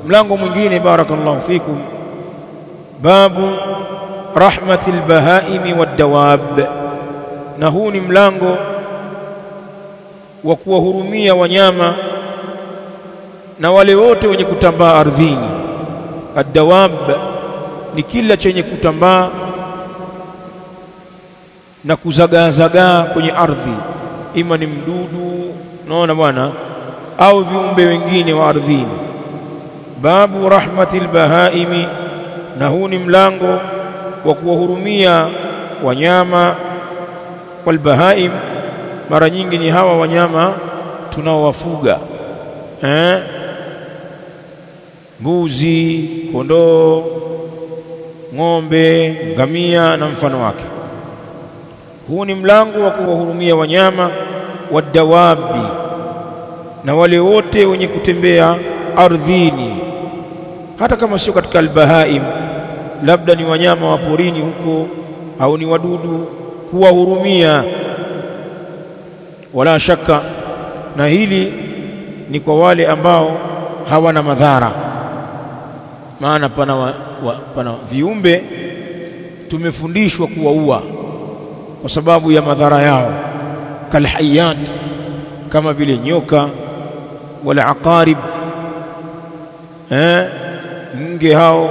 mlango mwingine barakallahu fikum babu rahmatil bahaimi wad dawab na huu ni mlango wa kuwahurumia wanyama na wale wote wenye kutambaa ardhini. Ad-dawab ni kila chenye kutambaa na kuzagaa kwenye ardhi, ima ni mdudu, naona bwana, au viumbe wengine wa ardhini. Babu rahmatil bahaimi, na huu ni mlango wa kuwahurumia wanyama. Wal bahaim mara nyingi ni hawa wanyama tunaowafuga, mbuzi, kondoo, ng'ombe, ngamia na mfano wake. Huu ni mlango wa kuwahurumia wanyama, wadawabi, na wale wote wenye kutembea ardhini, hata kama sio katika albahaim, labda ni wanyama wa porini huko au ni wadudu, kuwahurumia. Wala shaka, na hili ni kwa wale ambao hawana madhara, maana pana viumbe tumefundishwa kuwaua kwa sababu ya madhara yao, kalhayat, kama vile nyoka, wala aqarib, nge hao,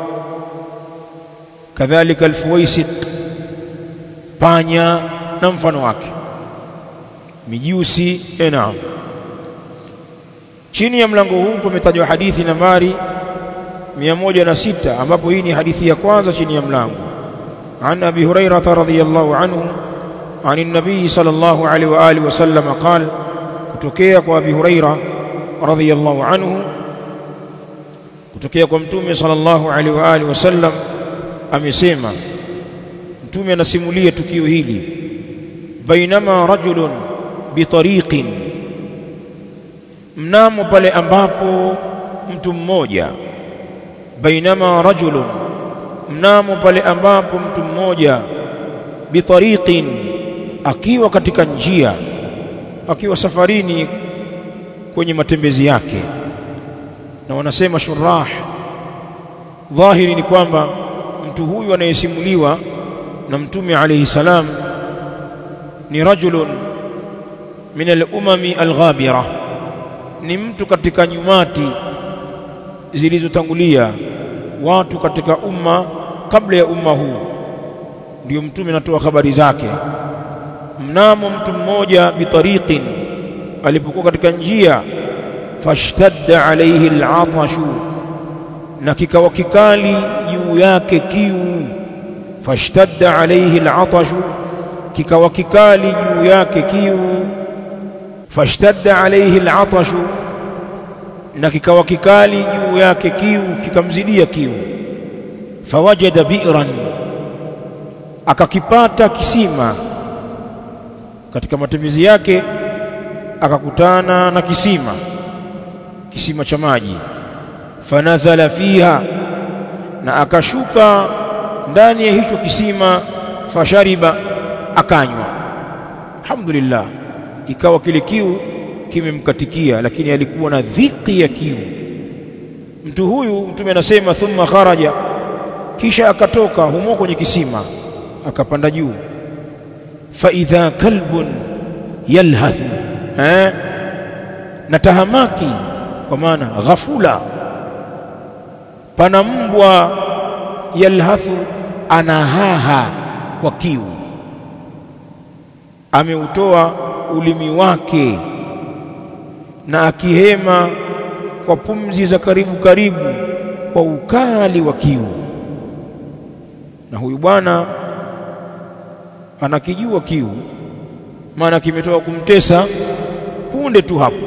kadhalika alfuwaisit, panya na mfano wake, mijusi. Naam. Chini ya mlango huu kumetajwa hadithi nambari 106, ambapo hii ni hadithi ya kwanza chini ya mlango. An Abi Hurairah radhiyallahu anhu ani nabii sallallahu alaihi wa alihi wasallam qala, kutokea kwa Abi Hurairah radhiyallahu anhu, kutokea kwa mtume sallallahu alaihi wa alihi wasallam amesema. Mtume anasimulia tukio hili: bainama rajulun bitariqin, mnamo pale ambapo mtu mmoja, bainama rajulun, mnamo pale ambapo mtu mmoja, bitariqin, akiwa katika njia, akiwa safarini kwenye matembezi yake. Na wanasema shurah, dhahiri ni kwamba mtu huyu anayesimuliwa na mtume alayhi salam ni rajulun min al-umami al-ghabira, ni mtu katika nyumati zilizotangulia, watu katika umma kabla ya umma huu, ndio mtume anatoa habari zake. Mnamo mtu mmoja, bitariqin, alipokuwa katika njia, fashtadda alayhi al-atashu, na kikawa kikali juu yake kiu. Fashtadda alayhi al-atashu, kikawa kikali juu yake kiu. Fashtadda alayhi al-atashu, na kikawa kikali juu yake kiu, kikamzidia kiu. Fawajada bi'ran, akakipata kisima. Katika matembezi yake akakutana na kisima cha maji. Fanazala fiha, na akashuka ndani ya hicho kisima. Fashariba, akanywa. Alhamdulillah, ikawa kile kiu kimemkatikia, lakini alikuwa na dhiki ya kiu. Mtu huyu, mtume anasema, thumma kharaja, kisha akatoka humo kwenye kisima, akapanda juu. Fa idha kalbun yalhathu, na tahamaki, kwa maana ghafula, pana mbwa, yalhathu, anahaha kwa kiu, ameutoa ulimi wake na akihema kwa pumzi za karibu kwa ukali wa kiu. Na huyu bwana anakijua kiu, maana kimetoka kumtesa punde tu hapo.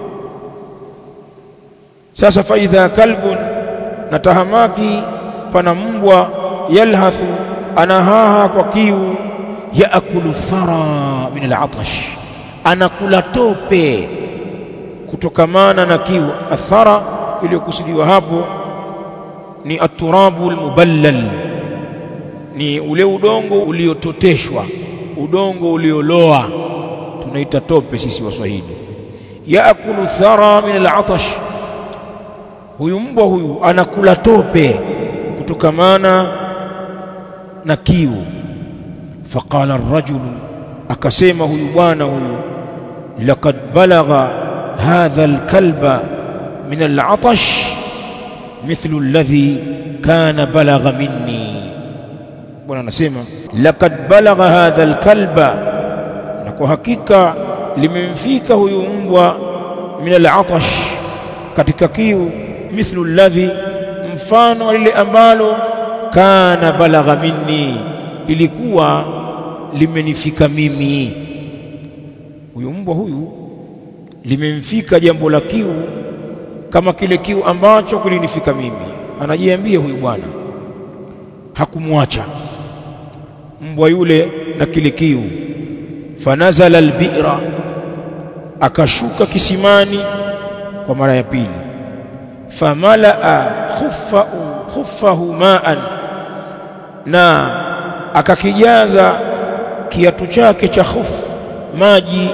Sasa faidha kalbun, na tahamaki, pana mbwa, yalhathu, anahaha kwa kiu, yaakulu thara min al-atash, anakula tope kutokamana na kiu. Athara iliyokusudiwa hapo ni aturabu almuballal, ni ule udongo uliototeshwa, udongo ulioloa, tunaita tope sisi Waswahili. Yaakulu thara min al-atash, huyu mbwa huyu anakula tope kutokamana na kiu. Faqala ar-rajulu, akasema huyu bwana huyu, laqad balagha hadha al-kalba min al-'atash mithlu alladhi kana balagha minni. Bwana anasema laqad balagha hadha al-kalba, na kwa hakika limemfika huyu mbwa min al-'atash, katika kiu, mithlu alladhi, mfano lile ambalo kana balagha minni, lilikuwa limenifika mimi. Huyu mbwa huyu limemfika jambo la kiu kama kile kiu ambacho kilinifika mimi. Anajiambia huyu bwana, hakumwacha mbwa yule na kile kiu. Fanazala albi'ra, akashuka kisimani kwa mara ya pili. Famalaa khuffahu ma'an, na akakijaza kiatu chake cha khuf maji.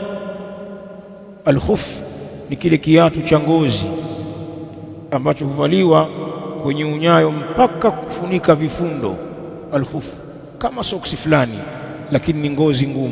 Al-khuf ni kile kiatu cha ngozi ambacho huvaliwa kwenye unyayo mpaka kufunika vifundo. Al-khuf kama soksi fulani, lakini ni ngozi ngumu.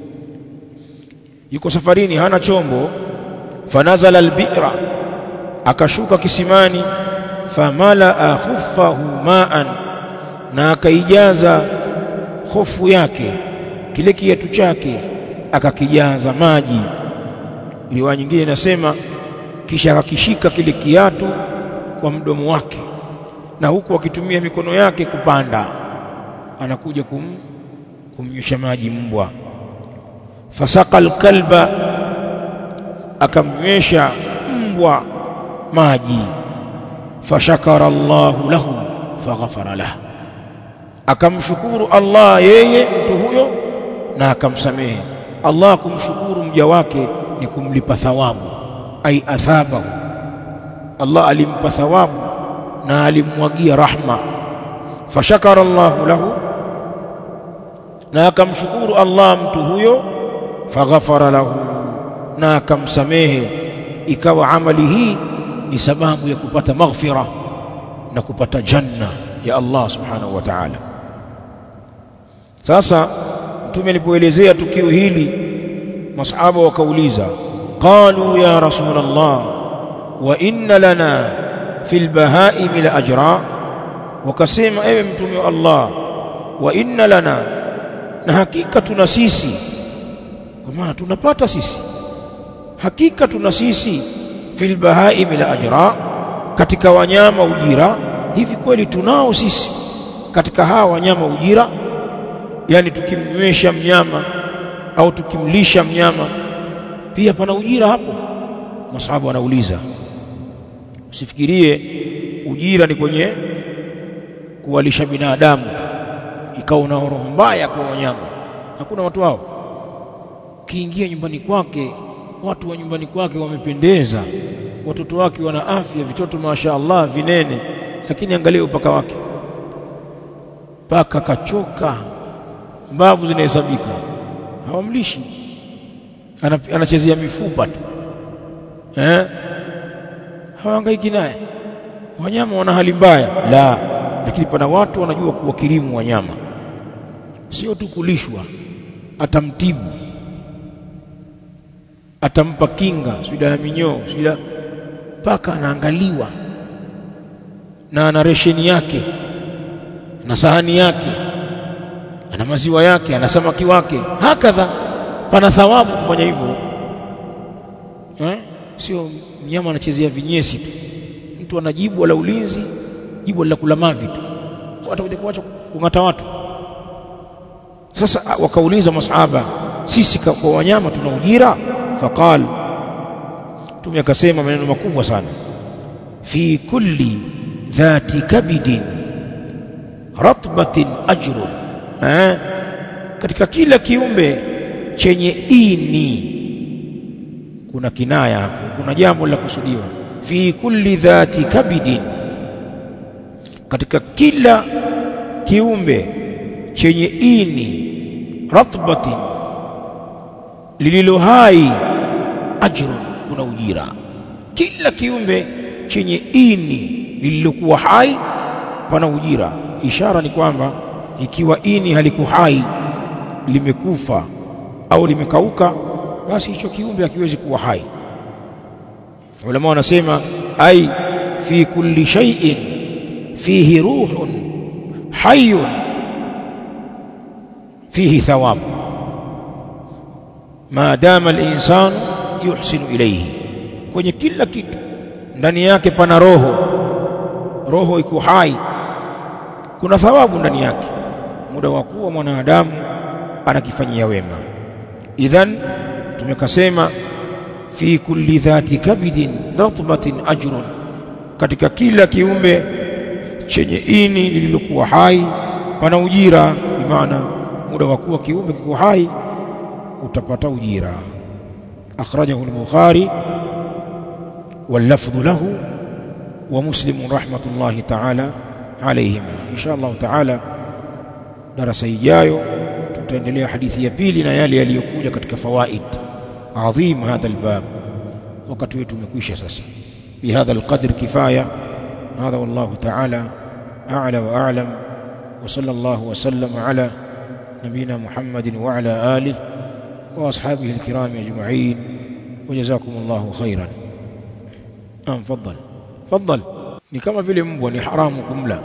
Yuko safarini, hana chombo. Fanazala al-bi'ra, akashuka kisimani. Famalaa khuffahu ma'an, na akaijaza khofu yake, kile kiatu chake akakijaza maji. Riwaya nyingine inasema kisha akakishika kile kiatu kwa mdomo wake, na huku akitumia mikono yake kupanda, anakuja kumnywesha maji mbwa. Fasaqa alkalba, akamnywesha mbwa maji. Fashakara Allahu lahu faghafara lahu, akamshukuru Allah yeye mtu huyo na akamsamehe. Allah kumshukuru mja wake ni kumlipa thawabu, ai athabahu. Allah alimpa thawabu na alimwagia rahma. Fashakara Allahu lahu, na akamshukuru Allah mtu huyo. Faghafara lahu, na akamsamehe. Ikawa amali hii ni sababu ya kupata maghfira na kupata janna ya Allah subhanahu wa ta'ala. Sasa Mtume alipoelezea tukio hili, masahaba wakauliza, qalu ya Rasulullah, wa inna lana fil bahaimi la ajra, wakasema ewe Mtume wa Allah, wa inna lana, na hakika tuna sisi, kwa maana tunapata sisi, hakika tuna sisi, fil bahaimi la ajra, katika wanyama ujira. Hivi kweli tunao sisi katika hawa wanyama ujira? Yani tukimnywesha mnyama au tukimlisha mnyama pia pana ujira hapo? Masahaba wanauliza. Usifikirie ujira ni kwenye kuwalisha binadamu tu, ikawa una roho mbaya kwa wanyama. Hakuna watu hao. Kiingia nyumbani kwake, watu wa nyumbani kwake wamependeza, watoto wake wana afya, vitoto mashaallah vinene, lakini angalia upaka wake, paka kachoka, mbavu zinahesabika, hawamlishi, anachezea mifupa tu, hawangaiki naye. Wanyama wana hali mbaya, la, lakini pana watu wanajua kuwakirimu wanyama, sio tu kulishwa, atamtibu, atampa kinga, sida ya minyoo, sida. Paka anaangaliwa na ana resheni yake na sahani yake, ana maziwa yake, ana samaki wake. Hakadha pana thawabu kufanya hivyo. Sio mnyama anachezea vinyesi tu, mtu anajibu wala ulinzi, jibu la kula mavi tu, watakuja kuacha kungata watu. Sasa wakauliza masahaba, sisi kwa wanyama tuna ujira? Faqal, Mtume akasema maneno makubwa sana, fi kulli dhati kabidin ratbatin ajrun, katika kila kiumbe chenye ini. Kuna kinaya hapo, kuna jambo la kusudiwa. Fi kulli dhati kabidin, katika kila kiumbe chenye ini, ratbatin, lililo hai, ajrun, kuna ujira. Kila kiumbe chenye ini lililokuwa hai pana ujira. Ishara ni kwamba ikiwa ini halikuhai, limekufa au limekauka, basi hicho kiumbe hakiwezi kuwa hai. Ulama wanasema ai fi kulli shay'in fihi ruhun hayyun fihi thawab ma dama al-insan yuhsinu ilayhi, kwenye kila kitu ndani yake pana roho. Roho iko hai, kuna thawabu ndani yake muda wa kuwa mwanadamu anakifanyia wema. Idhan tumekasema fi kulli dhati kabidin ratbatin ajrun, katika kila kiumbe chenye ini lililokuwa hai pana ujira. Bimaana muda wa kuwa kiumbe kiko hai utapata ujira. Akhrajahu al-Bukhari wal lafdhu lahu wa Muslim rahmatullahi ta'ala alayhima. Inshallah ta'ala darasa ijayo tutaendelea hadithi ya pili na yale yaliyokuja katika fawaid adhim hadha albab. Wakati wetu umekwisha sasa. Bihadha alqadr kifaya. Hadha wallahu ta'ala a'la wa a'lam, wa sallallahu wa sallam ala nabina Muhammadin wa ala alihi wa ashabihi alkiram ajma'in, wa jazakumullahu khairan. Tafadhal. Ni kama vile mbwa ni haramu kumla,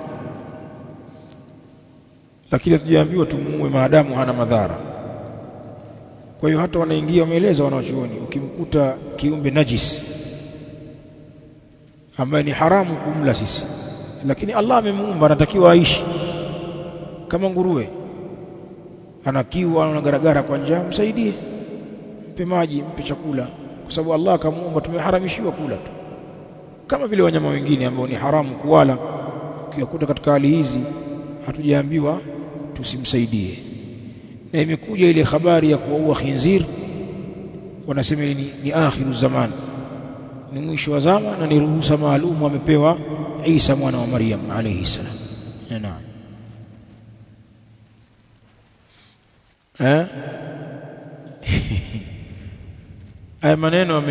lakini tujiambiwa tumuue maadamu hana madhara. Kwa hiyo hata wanaingia wameeleza wanachuoni, ukimkuta kiumbe najis ambaye ni haramu kumla sisi, lakini Allah amemuumba, anatakiwa aishi kama nguruwe, anakiwa anagaragara kwa njaa, msaidie, mpe maji, mpe chakula, kwa sababu Allah akamuumba. Tumeharamishiwa kula tu kama vile wanyama wengine ambao ni haramu kuwala. Ukiwakuta katika hali hizi hatujaambiwa tusimsaidie. Na imekuja ile habari ya kuua khinzir, wanasema ni akhiru zaman, ni mwisho wa zama, na ni ruhusa maalum amepewa Isa mwana wa Maryam alayhi salam. Naam. Haya maneno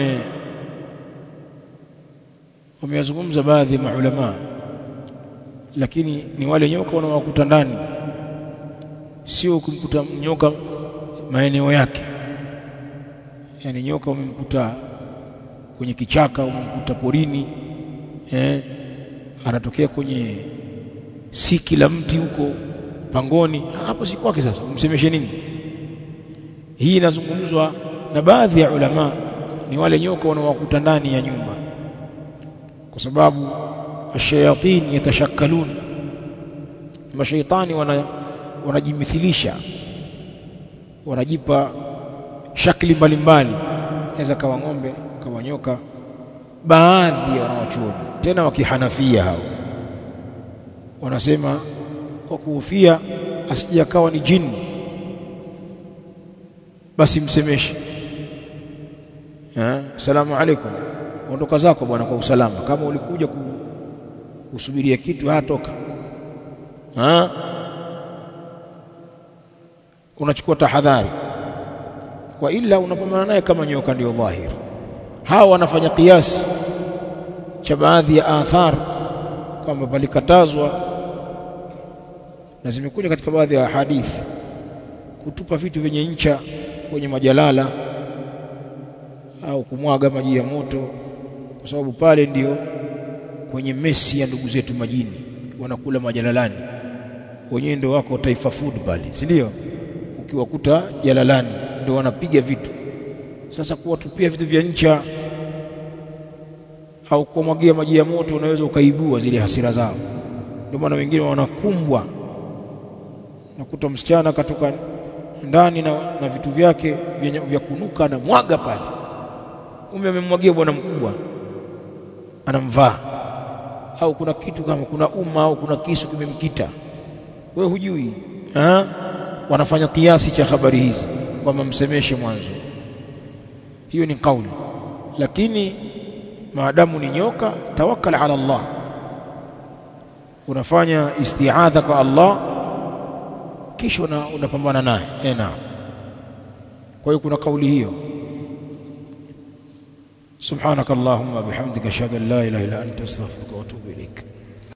wameyazungumza baadhi ya maulama, lakini ni wale nyoka wanaokuta ndani, sio kumkuta nyoka maeneo yake. Yani nyoka umemkuta kwenye kichaka, umemkuta porini, anatokea kwenye siki la mti huko pangoni, hapo si kwake. Sasa umsemeshe nini? Hii inazungumzwa na baadhi ya ulama, ni wale nyoka wanaokuta ndani ya nyumba, kwa sababu ash-shayatin yatashakkalun, mashaitani wanajimithilisha, wanajipa shakli mbalimbali, inaweza kawa ng'ombe, kawa nyoka. Baadhi ya wanawachuoni tena wakihanafia hao wanasema kwa kuhofia asije akawa ni jini, basi msemeshe, salamu alaykum, ondoka zako bwana kwa usalama. Kama ulikuja kusubiria kitu, hatoka, unachukua tahadhari, wa ila unapambana naye kama nyoka. Ndio dhahir hawa wanafanya kiasi cha baadhi ya athar kwamba palikatazwa, na zimekuja katika baadhi ya hadithi, kutupa vitu vyenye ncha kwenye majalala au kumwaga maji ya moto, kwa sababu pale ndio kwenye mesi ya ndugu zetu majini, wanakula majalalani. Wenyewe ndio wako Taifa Food pale, si ndio? Ukiwakuta jalalani ndio wanapiga vitu. Sasa kuwatupia vitu vya ncha au kumwagia maji ya moto, unaweza ukaibua zile hasira zao. Ndio maana wengine wanakumbwa, nakuta msichana katoka ndani na vitu vyake vya kunuka na mwaga pale, kumbe amemwagia bwana mkubwa anamvaa, au kuna kitu kama kuna au kuna kisu kimemkita, wewe hujui. Wanafanya kiasi cha habari hizi kwamba msemeshe mwanzo. Hiyo ni kauli, lakini maadamu ni nyoka, tawakkal ala Allah, unafanya isti'adha kwa Allah, kisha unapambana naye. Naam. Kwa hiyo kuna kauli hiyo. subhanakallahumma bihamdika ashhadu an la ilaha illa anta astaghfiruka wa atubu ilaik.